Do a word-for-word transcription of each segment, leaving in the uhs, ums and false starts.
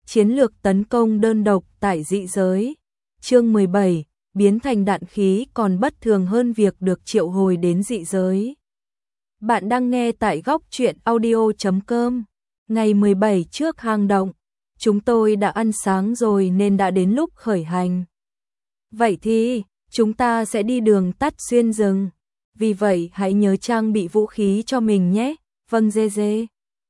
Chiến lược tấn công đơn độc tại dị giới. Chương mười bảy, biến thành đạn khí còn bất thường hơn việc được triệu hồi đến dị giới. Bạn đang nghe tại góc truyện audio chấm com. Ngày mười bảy trước hang động, chúng tôi đã ăn sáng rồi nên đã đến lúc khởi hành. Vậy thì, chúng ta sẽ đi đường tắt xuyên rừng. Vì vậy hãy nhớ trang bị vũ khí cho mình nhé. Vâng dê dê.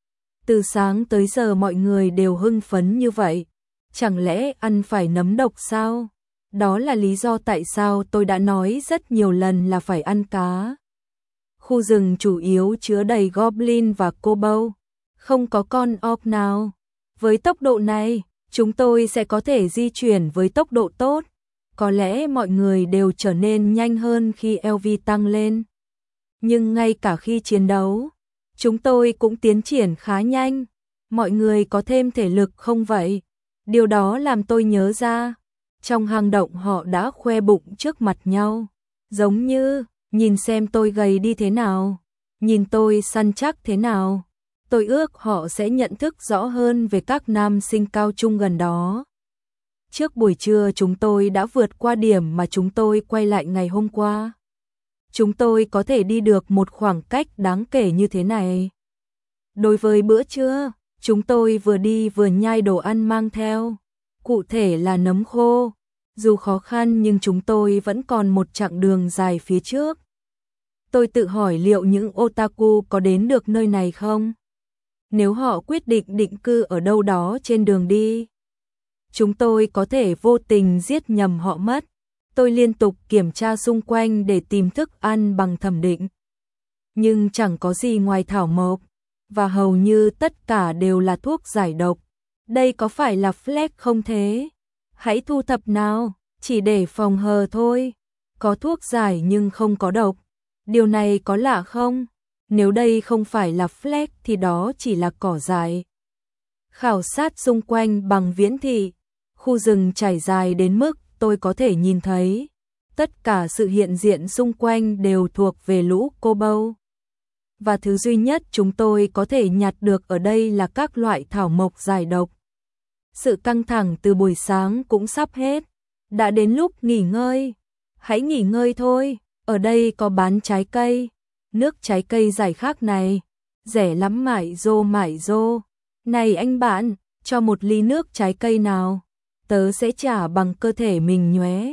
Từ sáng tới giờ mọi người đều hưng phấn như vậy. Chẳng lẽ ăn phải nấm độc sao? Đó là lý do tại sao tôi đã nói rất nhiều lần là phải ăn cá. Khu rừng chủ yếu chứa đầy goblin và kobold, không có con orc nào. Với tốc độ này, chúng tôi sẽ có thể di chuyển với tốc độ tốt. Có lẽ mọi người đều trở nên nhanh hơn khi lờ vê tăng lên. Nhưng ngay cả khi chiến đấu, chúng tôi cũng tiến triển khá nhanh. Mọi người có thêm thể lực không vậy? Điều đó làm tôi nhớ ra, trong hang động họ đã khoe bụng trước mặt nhau. Giống như, nhìn xem tôi gầy đi thế nào, nhìn tôi săn chắc thế nào. Tôi ước họ sẽ nhận thức rõ hơn về các nam sinh cao trung gần đó. Trước buổi trưa chúng tôi đã vượt qua điểm mà chúng tôi quay lại ngày hôm qua. Chúng tôi có thể đi được một khoảng cách đáng kể như thế này. Đối với bữa trưa, chúng tôi vừa đi vừa nhai đồ ăn mang theo, cụ thể là nấm khô. Dù khó khăn nhưng chúng tôi vẫn còn một chặng đường dài phía trước. Tôi tự hỏi liệu những otaku có đến được nơi này không? Nếu họ quyết định định cư ở đâu đó trên đường đi, chúng tôi có thể vô tình giết nhầm họ mất. Tôi liên tục kiểm tra xung quanh để tìm thức ăn bằng thẩm định. Nhưng chẳng có gì ngoài thảo mộc, và hầu như tất cả đều là thuốc giải độc. Đây có phải là flex không thế? Hãy thu thập nào, chỉ để phòng hờ thôi. Có thuốc giải nhưng không có độc. Điều này có lạ không? Nếu đây không phải là flex thì đó chỉ là cỏ dại. Khảo sát xung quanh bằng viễn thị, khu rừng trải dài đến mức tôi có thể nhìn thấy. Tất cả sự hiện diện xung quanh đều thuộc về lũ kobold. Và thứ duy nhất chúng tôi có thể nhặt được ở đây là các loại thảo mộc giải độc. Sự căng thẳng từ buổi sáng cũng sắp hết. Đã đến lúc nghỉ ngơi. Hãy nghỉ ngơi thôi. Ở đây có bán trái cây. Nước trái cây giải khát này. Rẻ lắm mải rô mải rô. Này anh bạn, cho một ly nước trái cây nào. Tớ sẽ trả bằng cơ thể mình nhé.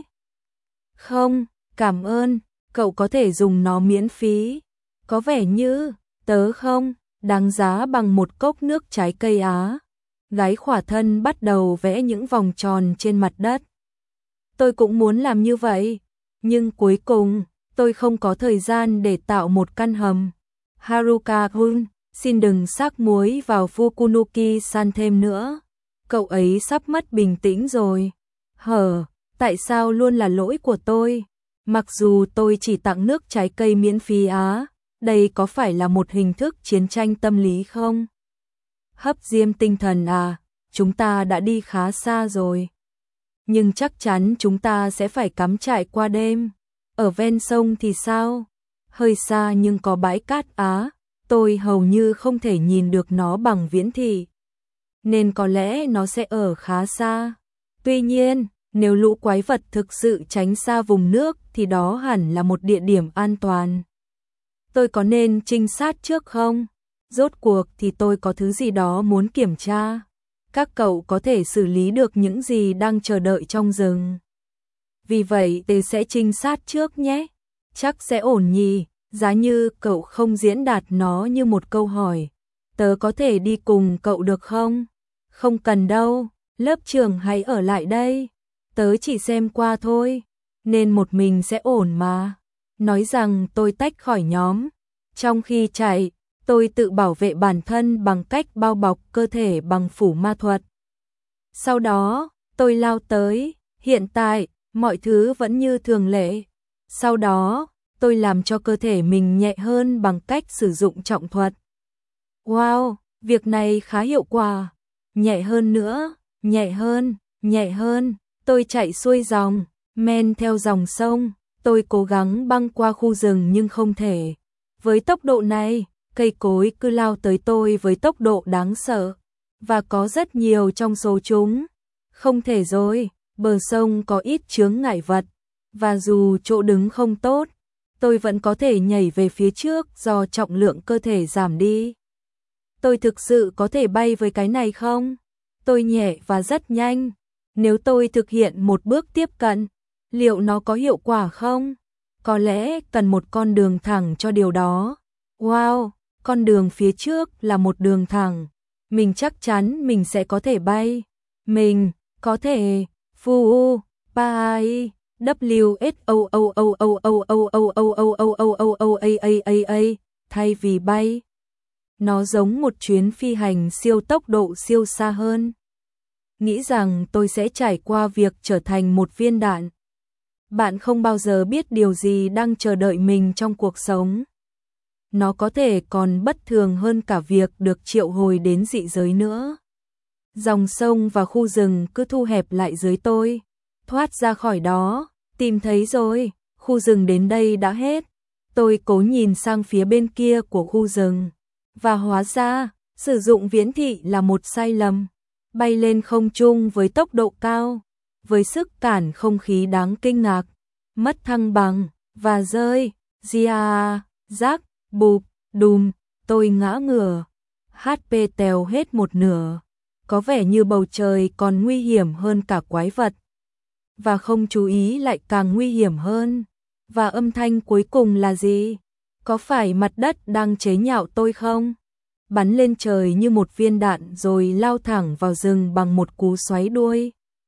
Không, cảm ơn. Cậu có thể dùng nó miễn phí. Có vẻ như, tớ không, đáng giá bằng một cốc nước trái cây á. Gái khỏa thân bắt đầu vẽ những vòng tròn trên mặt đất. Tôi cũng muốn làm như vậy, nhưng cuối cùng, tôi không có thời gian để tạo một căn hầm. Haruka-kun, xin đừng xác muối vào Fukunuki-san thêm nữa. Cậu ấy sắp mất bình tĩnh rồi. Hở, tại sao luôn là lỗi của tôi? Mặc dù tôi chỉ tặng nước trái cây miễn phí á, đây có phải là một hình thức chiến tranh tâm lý không? Hấp diêm tinh thần à, chúng ta đã đi khá xa rồi. Nhưng chắc chắn chúng ta sẽ phải cắm trại qua đêm. Ở ven sông thì sao? Hơi xa nhưng có bãi cát á, tôi hầu như không thể nhìn được nó bằng viễn thị. Nên có lẽ nó sẽ ở khá xa. Tuy nhiên, nếu lũ quái vật thực sự tránh xa vùng nước thì đó hẳn là một địa điểm an toàn. Tôi có nên trinh sát trước không? Rốt cuộc thì tôi có thứ gì đó muốn kiểm tra. Các cậu có thể xử lý được những gì đang chờ đợi trong rừng. Vì vậy tôi sẽ trinh sát trước nhé. Chắc sẽ ổn nhỉ, giá như cậu không diễn đạt nó như một câu hỏi. Tớ có thể đi cùng cậu được không? Không cần đâu, lớp trưởng hãy ở lại đây. Tớ chỉ xem qua thôi, nên một mình sẽ ổn mà. Nói rằng tôi tách khỏi nhóm. Trong khi chạy, tôi tự bảo vệ bản thân bằng cách bao bọc cơ thể bằng phủ ma thuật. Sau đó, tôi lao tới. Hiện tại, mọi thứ vẫn như thường lệ. Sau đó, tôi làm cho cơ thể mình nhẹ hơn bằng cách sử dụng trọng thuật. Wow, việc này khá hiệu quả. Nhẹ hơn nữa, nhẹ hơn, nhẹ hơn. Tôi chạy xuôi dòng, men theo dòng sông. Tôi cố gắng băng qua khu rừng nhưng không thể. Với tốc độ này, cây cối cứ lao tới tôi với tốc độ đáng sợ. và có rất nhiều trong số chúng. Không thể rồi, bờ sông có ít chướng ngại vật, và dù chỗ đứng không tốt, tôi vẫn có thể nhảy về phía trước do trọng lượng cơ thể giảm đi. Tôi thực sự có thể bay với cái này không? Tôi nhẹ và rất nhanh. Nếu tôi thực hiện một bước tiếp cận, liệu nó có hiệu quả không? Có lẽ cần một con đường thẳng cho điều đó. Wow, con đường phía trước là một đường thẳng. Mình chắc chắn mình sẽ có thể bay. Mình có thể phu pai W S O O O O O O O O O O O O O A A A A thay vì bay. Nó giống một chuyến phi hành siêu tốc độ siêu xa hơn. Nghĩ rằng tôi sẽ trải qua việc trở thành một viên đạn. Bạn không bao giờ biết điều gì đang chờ đợi mình trong cuộc sống. Nó có thể còn bất thường hơn cả việc được triệu hồi đến dị giới nữa. Dòng sông và khu rừng cứ thu hẹp lại dưới tôi. Thoát ra khỏi đó, tìm thấy rồi, khu rừng đến đây đã hết. Tôi cố nhìn sang phía bên kia của khu rừng. Và hóa ra, sử dụng viễn thị là một sai lầm. Bay lên không trung với tốc độ cao, với sức cản không khí đáng kinh ngạc, mất thăng bằng, và rơi, zia, rác, bụp, đùm, tôi ngã ngửa. hát pê tèo hết một nửa, có vẻ như bầu trời còn nguy hiểm hơn cả quái vật. Và không chú ý lại càng nguy hiểm hơn. Và âm thanh cuối cùng là gì? Có phải mặt đất đang chế nhạo tôi không? Bắn lên trời như một viên đạn rồi lao thẳng vào rừng bằng một cú xoáy đuôi.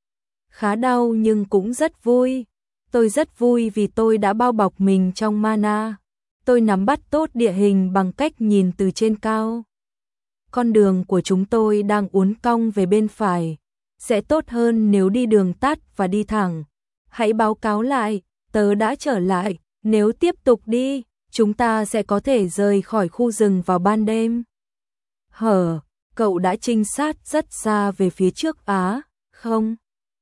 Khá đau nhưng cũng rất vui. Tôi rất vui vì tôi đã bao bọc mình trong mana. Tôi nắm bắt tốt địa hình bằng cách nhìn từ trên cao. Con đường của chúng tôi đang uốn cong về bên phải. Sẽ tốt hơn nếu đi đường tắt và đi thẳng. Hãy báo cáo lại, tớ đã trở lại. Nếu tiếp tục đi, chúng ta sẽ có thể rời khỏi khu rừng vào ban đêm. Hở, cậu đã trinh sát rất xa về phía trước á, không?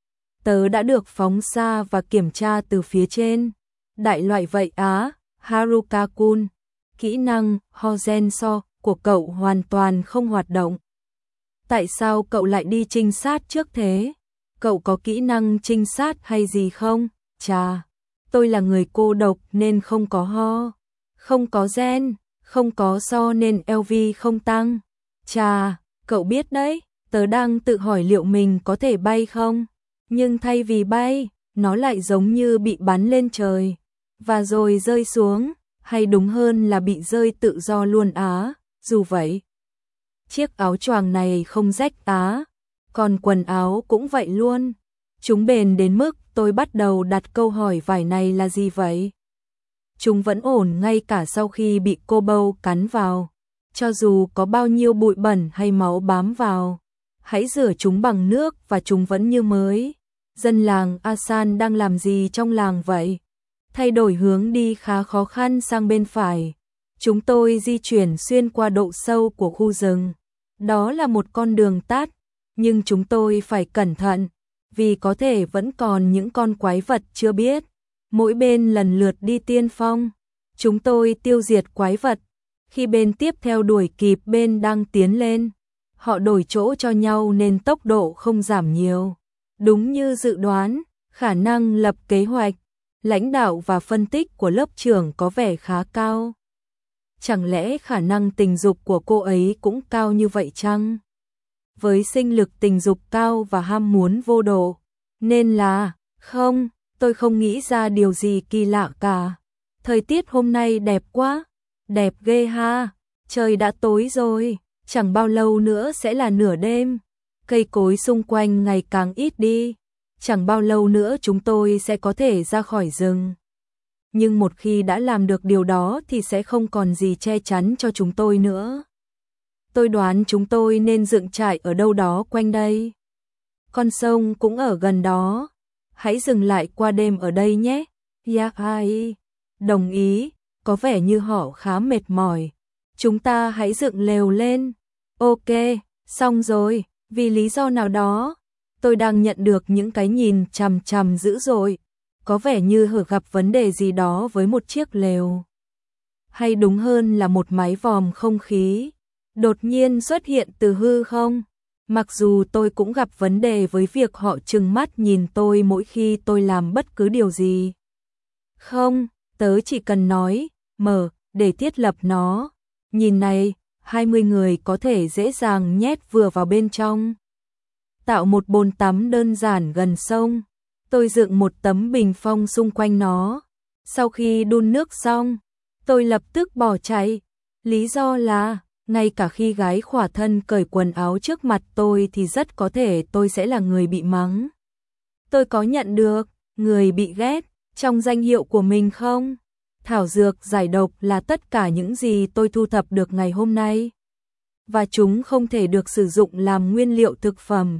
Tớ đã được phóng xa và kiểm tra từ phía trên. Đại loại vậy á, Haruka-kun. Kỹ năng Hozenso của cậu hoàn toàn không hoạt động. Tại sao cậu lại đi trinh sát trước thế? Cậu có kỹ năng trinh sát hay gì không? Chà, tôi là người cô độc nên không có ho. Không có gen, không có so nên lờ vê không tăng. Chà, cậu biết đấy, tớ đang tự hỏi liệu mình có thể bay không? Nhưng thay vì bay, nó lại giống như bị bắn lên trời. Và rồi rơi xuống, hay đúng hơn là bị rơi tự do luôn á, dù vậy. Chiếc áo choàng này không rách á, còn quần áo cũng vậy luôn. Chúng bền đến mức tôi bắt đầu đặt câu hỏi vải này là gì vậy? Chúng vẫn ổn ngay cả sau khi bị cô bâu cắn vào. Cho dù có bao nhiêu bụi bẩn hay máu bám vào, hãy rửa chúng bằng nước và chúng vẫn như mới. Dân làng Asan đang làm gì trong làng vậy? Thay đổi hướng đi khá khó khăn sang bên phải. Chúng tôi di chuyển xuyên qua độ sâu của khu rừng. Đó là một con đường tắt, nhưng chúng tôi phải cẩn thận, vì có thể vẫn còn những con quái vật chưa biết. Mỗi bên lần lượt đi tiên phong. Chúng tôi tiêu diệt quái vật. Khi bên tiếp theo đuổi kịp bên đang tiến lên, họ đổi chỗ cho nhau nên tốc độ không giảm nhiều. Đúng như dự đoán, khả năng lập kế hoạch, lãnh đạo và phân tích của lớp trưởng có vẻ khá cao. Chẳng lẽ khả năng tình dục của cô ấy cũng cao như vậy chăng? Với sinh lực tình dục cao và ham muốn vô độ, nên là, không, tôi không nghĩ ra điều gì kỳ lạ cả. Thời tiết hôm nay đẹp quá, đẹp ghê ha, trời đã tối rồi, chẳng bao lâu nữa sẽ là nửa đêm. Cây cối xung quanh ngày càng ít đi, chẳng bao lâu nữa chúng tôi sẽ có thể ra khỏi rừng. Nhưng một khi đã làm được điều đó thì sẽ không còn gì che chắn cho chúng tôi nữa. Tôi đoán chúng tôi nên dựng trại ở đâu đó quanh đây. Con sông cũng ở gần đó. Hãy dừng lại qua đêm ở đây nhé. Yahai. Đồng ý, có vẻ như họ khá mệt mỏi. Chúng ta hãy dựng lều lên. Ok, xong rồi, vì lý do nào đó, tôi đang nhận được những cái nhìn chằm chằm dữ dội. Có vẻ như hở gặp vấn đề gì đó với một chiếc lều. Hay đúng hơn là một mái vòm không khí. Đột nhiên xuất hiện từ hư không. Mặc dù tôi cũng gặp vấn đề với việc họ trừng mắt nhìn tôi mỗi khi tôi làm bất cứ điều gì. Không, tớ chỉ cần nói, mở, để thiết lập nó. Nhìn này, hai mươi người có thể dễ dàng nhét vừa vào bên trong. Tạo một bồn tắm đơn giản gần sông. Tôi dựng một tấm bình phong xung quanh nó. Sau khi đun nước xong, tôi lập tức bỏ chạy. Lý do là, ngay cả khi gái khỏa thân cởi quần áo trước mặt tôi thì rất có thể tôi sẽ là người bị mắng. Tôi có nhận được người bị ghét trong danh hiệu của mình không? Thảo dược giải độc là tất cả những gì tôi thu thập được ngày hôm nay. Và chúng không thể được sử dụng làm nguyên liệu thực phẩm.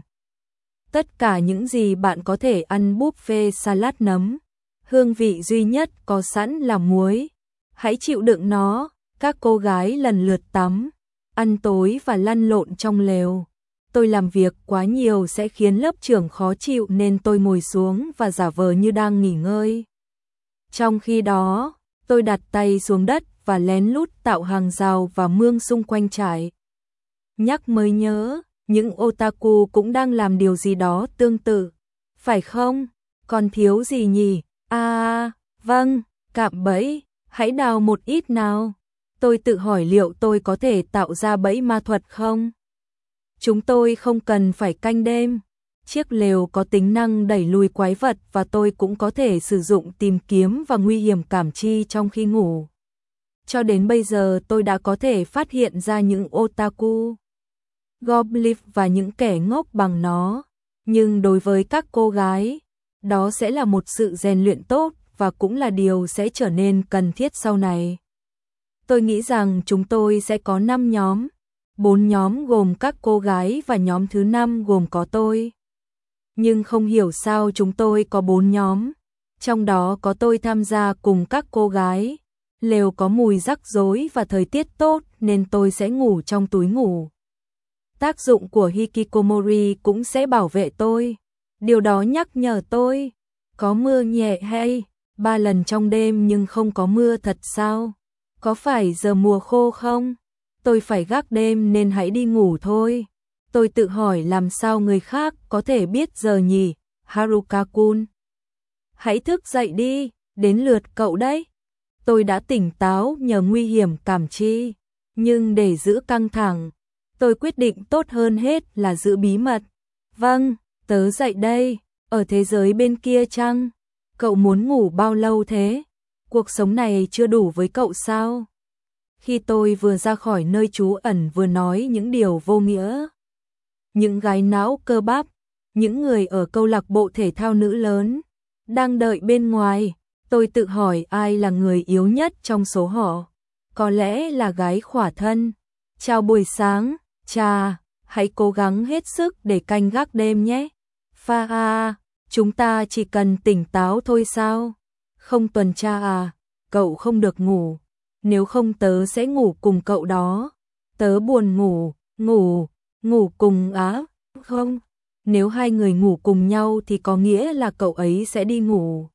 Tất cả những gì bạn có thể ăn buffet salad nấm. Hương vị duy nhất có sẵn là muối. Hãy chịu đựng nó. Các cô gái lần lượt tắm, ăn tối và lăn lộn trong lều. Tôi làm việc quá nhiều sẽ khiến lớp trưởng khó chịu nên tôi ngồi xuống và giả vờ như đang nghỉ ngơi. Trong khi đó, tôi đặt tay xuống đất và lén lút tạo hàng rào và mương xung quanh trại. Nhắc mới nhớ, những otaku cũng đang làm điều gì đó tương tự. Phải không? Còn thiếu gì nhỉ? À, vâng, cạm bẫy, hãy đào một ít nào. Tôi tự hỏi liệu tôi có thể tạo ra bẫy ma thuật không? Chúng tôi không cần phải canh đêm. Chiếc lều có tính năng đẩy lùi quái vật và tôi cũng có thể sử dụng tìm kiếm và nguy hiểm cảm chi trong khi ngủ. Cho đến bây giờ tôi đã có thể phát hiện ra những otaku, goblin và những kẻ ngốc bằng nó. Nhưng đối với các cô gái, đó sẽ là một sự rèn luyện tốt và cũng là điều sẽ trở nên cần thiết sau này. Tôi nghĩ rằng chúng tôi sẽ có năm nhóm, bốn nhóm gồm các cô gái và nhóm thứ năm gồm có tôi. Nhưng không hiểu sao chúng tôi có bốn nhóm, trong đó có tôi tham gia cùng các cô gái. Lều có mùi rắc rối và thời tiết tốt nên tôi sẽ ngủ trong túi ngủ. Tác dụng của hikikomori cũng sẽ bảo vệ tôi. Điều đó nhắc nhở tôi, có mưa nhẹ hay ba lần trong đêm nhưng không có mưa thật sao? Có phải giờ mùa khô không? Tôi phải gác đêm nên hãy đi ngủ thôi. Tôi tự hỏi làm sao người khác có thể biết giờ nhỉ? Haruka-kun, hãy thức dậy đi, đến lượt cậu đấy. Tôi đã tỉnh táo nhờ nguy hiểm cảm chi, nhưng để giữ căng thẳng, tôi quyết định tốt hơn hết là giữ bí mật. Vâng, tớ dậy đây, ở thế giới bên kia chăng? Cậu muốn ngủ bao lâu thế? Cuộc sống này chưa đủ với cậu sao? Khi tôi vừa ra khỏi nơi trú ẩn vừa nói những điều vô nghĩa. Những gái não cơ bắp, những người ở câu lạc bộ thể thao nữ lớn, đang đợi bên ngoài. Tôi tự hỏi ai là người yếu nhất trong số họ. Có lẽ là gái khỏa thân. Chào buổi sáng, chà, hãy cố gắng hết sức để canh gác đêm nhé. Pha à, chúng ta chỉ cần tỉnh táo thôi sao? Không tuần tra à, cậu không được ngủ. Nếu không tớ sẽ ngủ cùng cậu đó. Tớ buồn ngủ, ngủ, ngủ cùng á, không? Nếu hai người ngủ cùng nhau thì có nghĩa là cậu ấy sẽ đi ngủ.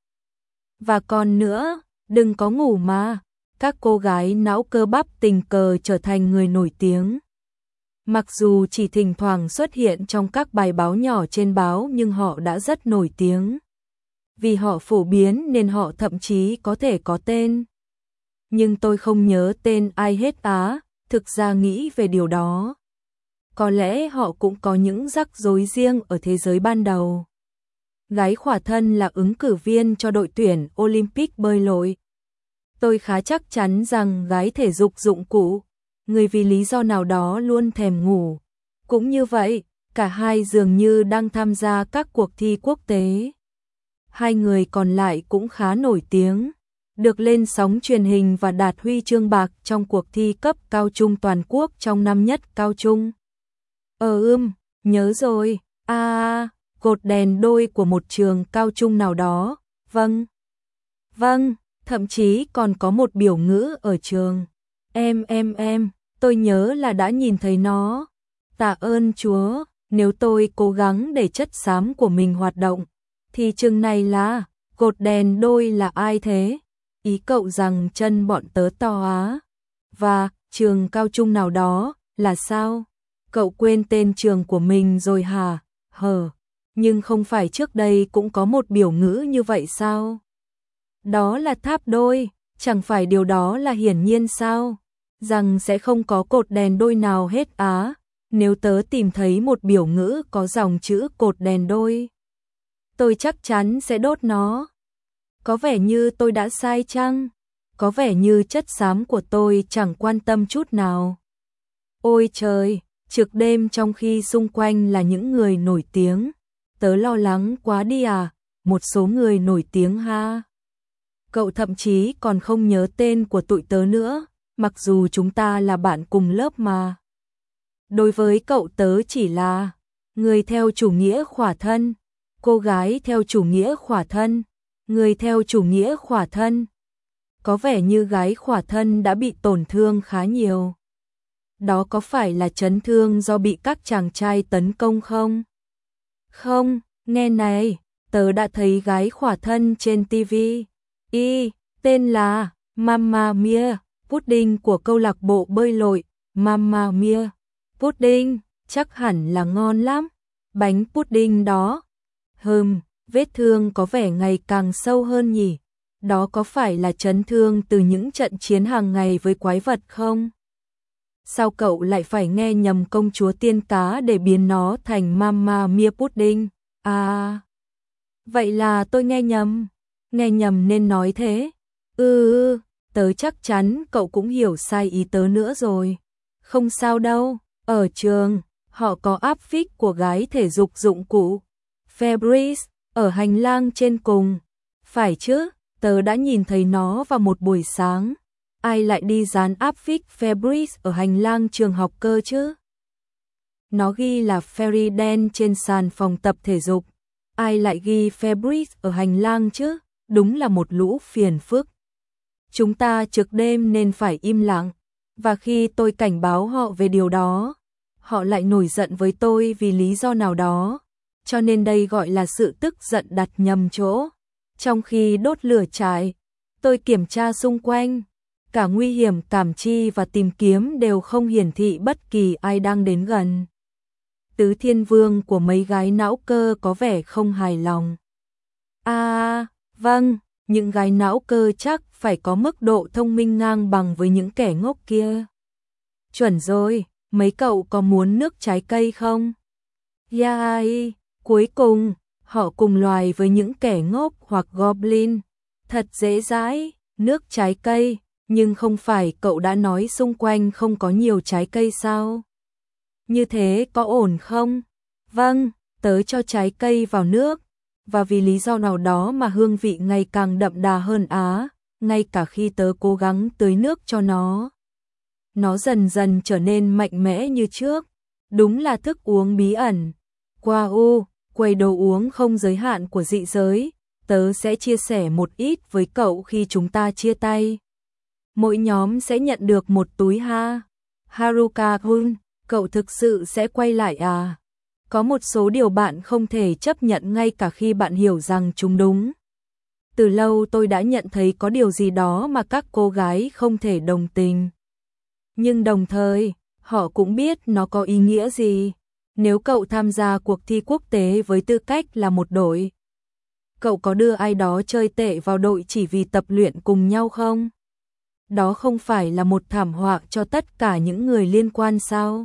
Và còn nữa, đừng có ngủ mà. Các cô gái não cơ bắp tình cờ trở thành người nổi tiếng. Mặc dù chỉ thỉnh thoảng xuất hiện trong các bài báo nhỏ trên báo nhưng họ đã rất nổi tiếng. Vì họ phổ biến nên họ thậm chí có thể có tên. Nhưng tôi không nhớ tên ai hết á, thực ra nghĩ về điều đó. Có lẽ họ cũng có những rắc rối riêng ở thế giới ban đầu. Gái khỏa thân là ứng cử viên cho đội tuyển Olympic bơi lội. Tôi khá chắc chắn rằng gái thể dục dụng cụ, người vì lý do nào đó luôn thèm ngủ. Cũng như vậy, cả hai dường như đang tham gia các cuộc thi quốc tế. Hai người còn lại cũng khá nổi tiếng, được lên sóng truyền hình và đạt huy chương bạc trong cuộc thi cấp cao trung toàn quốc trong năm nhất cao trung. Ờ ưm, nhớ rồi, à, cột đèn đôi của một trường cao trung nào đó, vâng. Vâng, thậm chí còn có một biểu ngữ ở trường. Em em em, tôi nhớ là đã nhìn thấy nó. Tạ ơn Chúa, nếu tôi cố gắng để chất xám của mình hoạt động, thì trường này là, cột đèn đôi là ai thế? Ý cậu rằng chân bọn tớ to á. Và, trường cao trung nào đó, là sao? Cậu quên tên trường của mình rồi hả? Hờ, nhưng không phải trước đây cũng có một biểu ngữ như vậy sao? Đó là tháp đôi, chẳng phải điều đó là hiển nhiên sao? Rằng sẽ không có cột đèn đôi nào hết á, nếu tớ tìm thấy một biểu ngữ có dòng chữ cột đèn đôi. Tôi chắc chắn sẽ đốt nó. Có vẻ như tôi đã sai chăng? Có vẻ như chất xám của tôi chẳng quan tâm chút nào. Ôi trời, trực đêm trong khi xung quanh là những người nổi tiếng. Tớ lo lắng quá đi à, một số người nổi tiếng ha. Cậu thậm chí còn không nhớ tên của tụi tớ nữa, mặc dù chúng ta là bạn cùng lớp mà. Đối với cậu tớ chỉ là người theo chủ nghĩa khỏa thân, cô gái theo chủ nghĩa khỏa thân, người theo chủ nghĩa khỏa thân. Có vẻ như gái khỏa thân đã bị tổn thương khá nhiều. Đó có phải là chấn thương do bị các chàng trai tấn công không? Không, nghe này, tớ đã thấy gái khỏa thân trên ti vi. Y, tên là Mamma Mia, pudding của câu lạc bộ bơi lội. Mamma Mia, pudding, chắc hẳn là ngon lắm. Bánh pudding đó. Hừm, vết thương có vẻ ngày càng sâu hơn nhỉ. Đó có phải là chấn thương từ những trận chiến hàng ngày với quái vật không? Sao cậu lại phải nghe nhầm công chúa tiên cá để biến nó thành Mamma Mia pudding? À, vậy là tôi nghe nhầm. Nghe nhầm nên nói thế. Ừ, ừ, tớ chắc chắn cậu cũng hiểu sai ý tớ nữa rồi. Không sao đâu, ở trường, họ có áp phích của gái thể dục dụng cụ. Fabrice, ở hành lang trên cùng. Phải chứ, tớ đã nhìn thấy nó vào một buổi sáng. Ai lại đi dán áp phích Fabrice ở hành lang trường học cơ chứ? Nó ghi là Ferry đen trên sàn phòng tập thể dục. Ai lại ghi Fabrice ở hành lang chứ? Đúng là một lũ phiền phức. Chúng ta trực đêm nên phải im lặng. Và khi tôi cảnh báo họ về điều đó, họ lại nổi giận với tôi vì lý do nào đó. Cho nên đây gọi là sự tức giận đặt nhầm chỗ. Trong khi đốt lửa trại, tôi kiểm tra xung quanh. Cả nguy hiểm cảm chi và tìm kiếm đều không hiển thị bất kỳ ai đang đến gần. Tứ thiên vương của mấy gái não cơ có vẻ không hài lòng. À, vâng, những gái não cơ chắc phải có mức độ thông minh ngang bằng với những kẻ ngốc kia. Chuẩn rồi, mấy cậu có muốn nước trái cây không? Yai, cuối cùng, họ cùng loài với những kẻ ngốc hoặc goblin. Thật dễ dãi, nước trái cây, nhưng không phải cậu đã nói xung quanh không có nhiều trái cây sao? Như thế có ổn không? Vâng, tớ cho trái cây vào nước. Và vì lý do nào đó mà hương vị ngày càng đậm đà hơn á, ngay cả khi tớ cố gắng tưới nước cho nó. Nó dần dần trở nên mạnh mẽ như trước. Đúng là thức uống bí ẩn. Qua u, quầy đồ uống không giới hạn của dị giới, tớ sẽ chia sẻ một ít với cậu khi chúng ta chia tay. Mỗi nhóm sẽ nhận được một túi ha. Haruka-kun, cậu thực sự sẽ quay lại à? Có một số điều bạn không thể chấp nhận ngay cả khi bạn hiểu rằng chúng đúng. Từ lâu tôi đã nhận thấy có điều gì đó mà các cô gái không thể đồng tình. Nhưng đồng thời, họ cũng biết nó có ý nghĩa gì. Nếu cậu tham gia cuộc thi quốc tế với tư cách là một đội, cậu có đưa ai đó chơi tệ vào đội chỉ vì tập luyện cùng nhau không? Đó không phải là một thảm họa cho tất cả những người liên quan sao?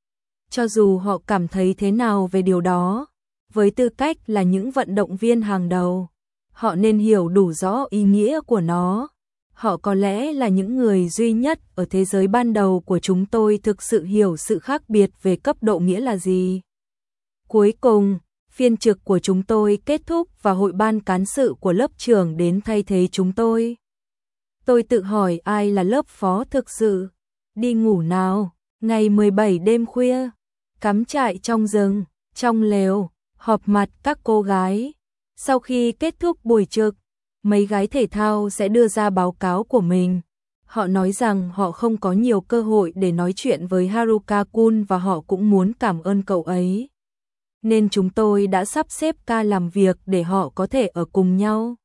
Cho dù họ cảm thấy thế nào về điều đó, với tư cách là những vận động viên hàng đầu, họ nên hiểu đủ rõ ý nghĩa của nó. Họ có lẽ là những người duy nhất ở thế giới ban đầu của chúng tôi thực sự hiểu sự khác biệt về cấp độ nghĩa là gì. Cuối cùng, phiên trực của chúng tôi kết thúc và hội ban cán sự của lớp trưởng đến thay thế chúng tôi. Tôi tự hỏi ai là lớp phó thực sự. Đi ngủ nào, ngày mười bảy đêm khuya, cắm trại trong rừng, trong lều, họp mặt các cô gái. Sau khi kết thúc buổi trực, mấy gái thể thao sẽ đưa ra báo cáo của mình. Họ nói rằng họ không có nhiều cơ hội để nói chuyện với Haruka-kun và họ cũng muốn cảm ơn cậu ấy. Nên chúng tôi đã sắp xếp ca làm việc để họ có thể ở cùng nhau.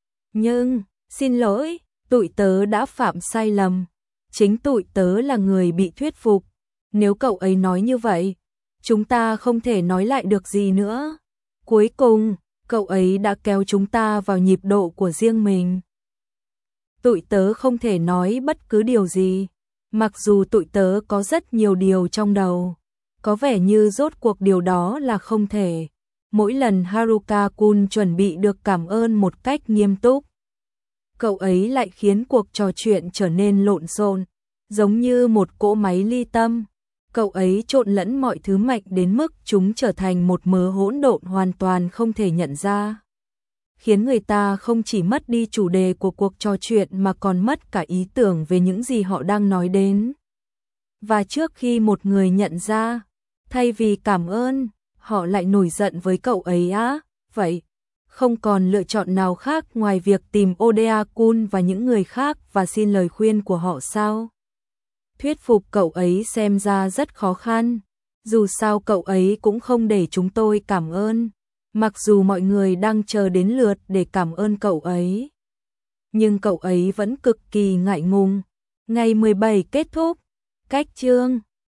Nhưng, xin lỗi, tụi tớ đã phạm sai lầm. Chính tụi tớ là người bị thuyết phục. Nếu cậu ấy nói như vậy, chúng ta không thể nói lại được gì nữa. Cuối cùng, cậu ấy đã kéo chúng ta vào nhịp độ của riêng mình. Tụi tớ không thể nói bất cứ điều gì, mặc dù tụi tớ có rất nhiều điều trong đầu. Có vẻ như rốt cuộc điều đó là không thể. Mỗi lần Haruka-kun chuẩn bị được cảm ơn một cách nghiêm túc, cậu ấy lại khiến cuộc trò chuyện trở nên lộn xộn, giống như một cỗ máy ly tâm. Cậu ấy trộn lẫn mọi thứ mạnh đến mức chúng trở thành một mớ hỗn độn hoàn toàn không thể nhận ra, khiến người ta không chỉ mất đi chủ đề của cuộc trò chuyện mà còn mất cả ý tưởng về những gì họ đang nói đến. Và trước khi một người nhận ra, thay vì cảm ơn, họ lại nổi giận với cậu ấy á, vậy không còn lựa chọn nào khác ngoài việc tìm Oda-kun và những người khác và xin lời khuyên của họ sao? Thuyết phục cậu ấy xem ra rất khó khăn, dù sao cậu ấy cũng không để chúng tôi cảm ơn, mặc dù mọi người đang chờ đến lượt để cảm ơn cậu ấy. Nhưng cậu ấy vẫn cực kỳ ngại ngùng. Ngày mười bảy kết thúc, cách chương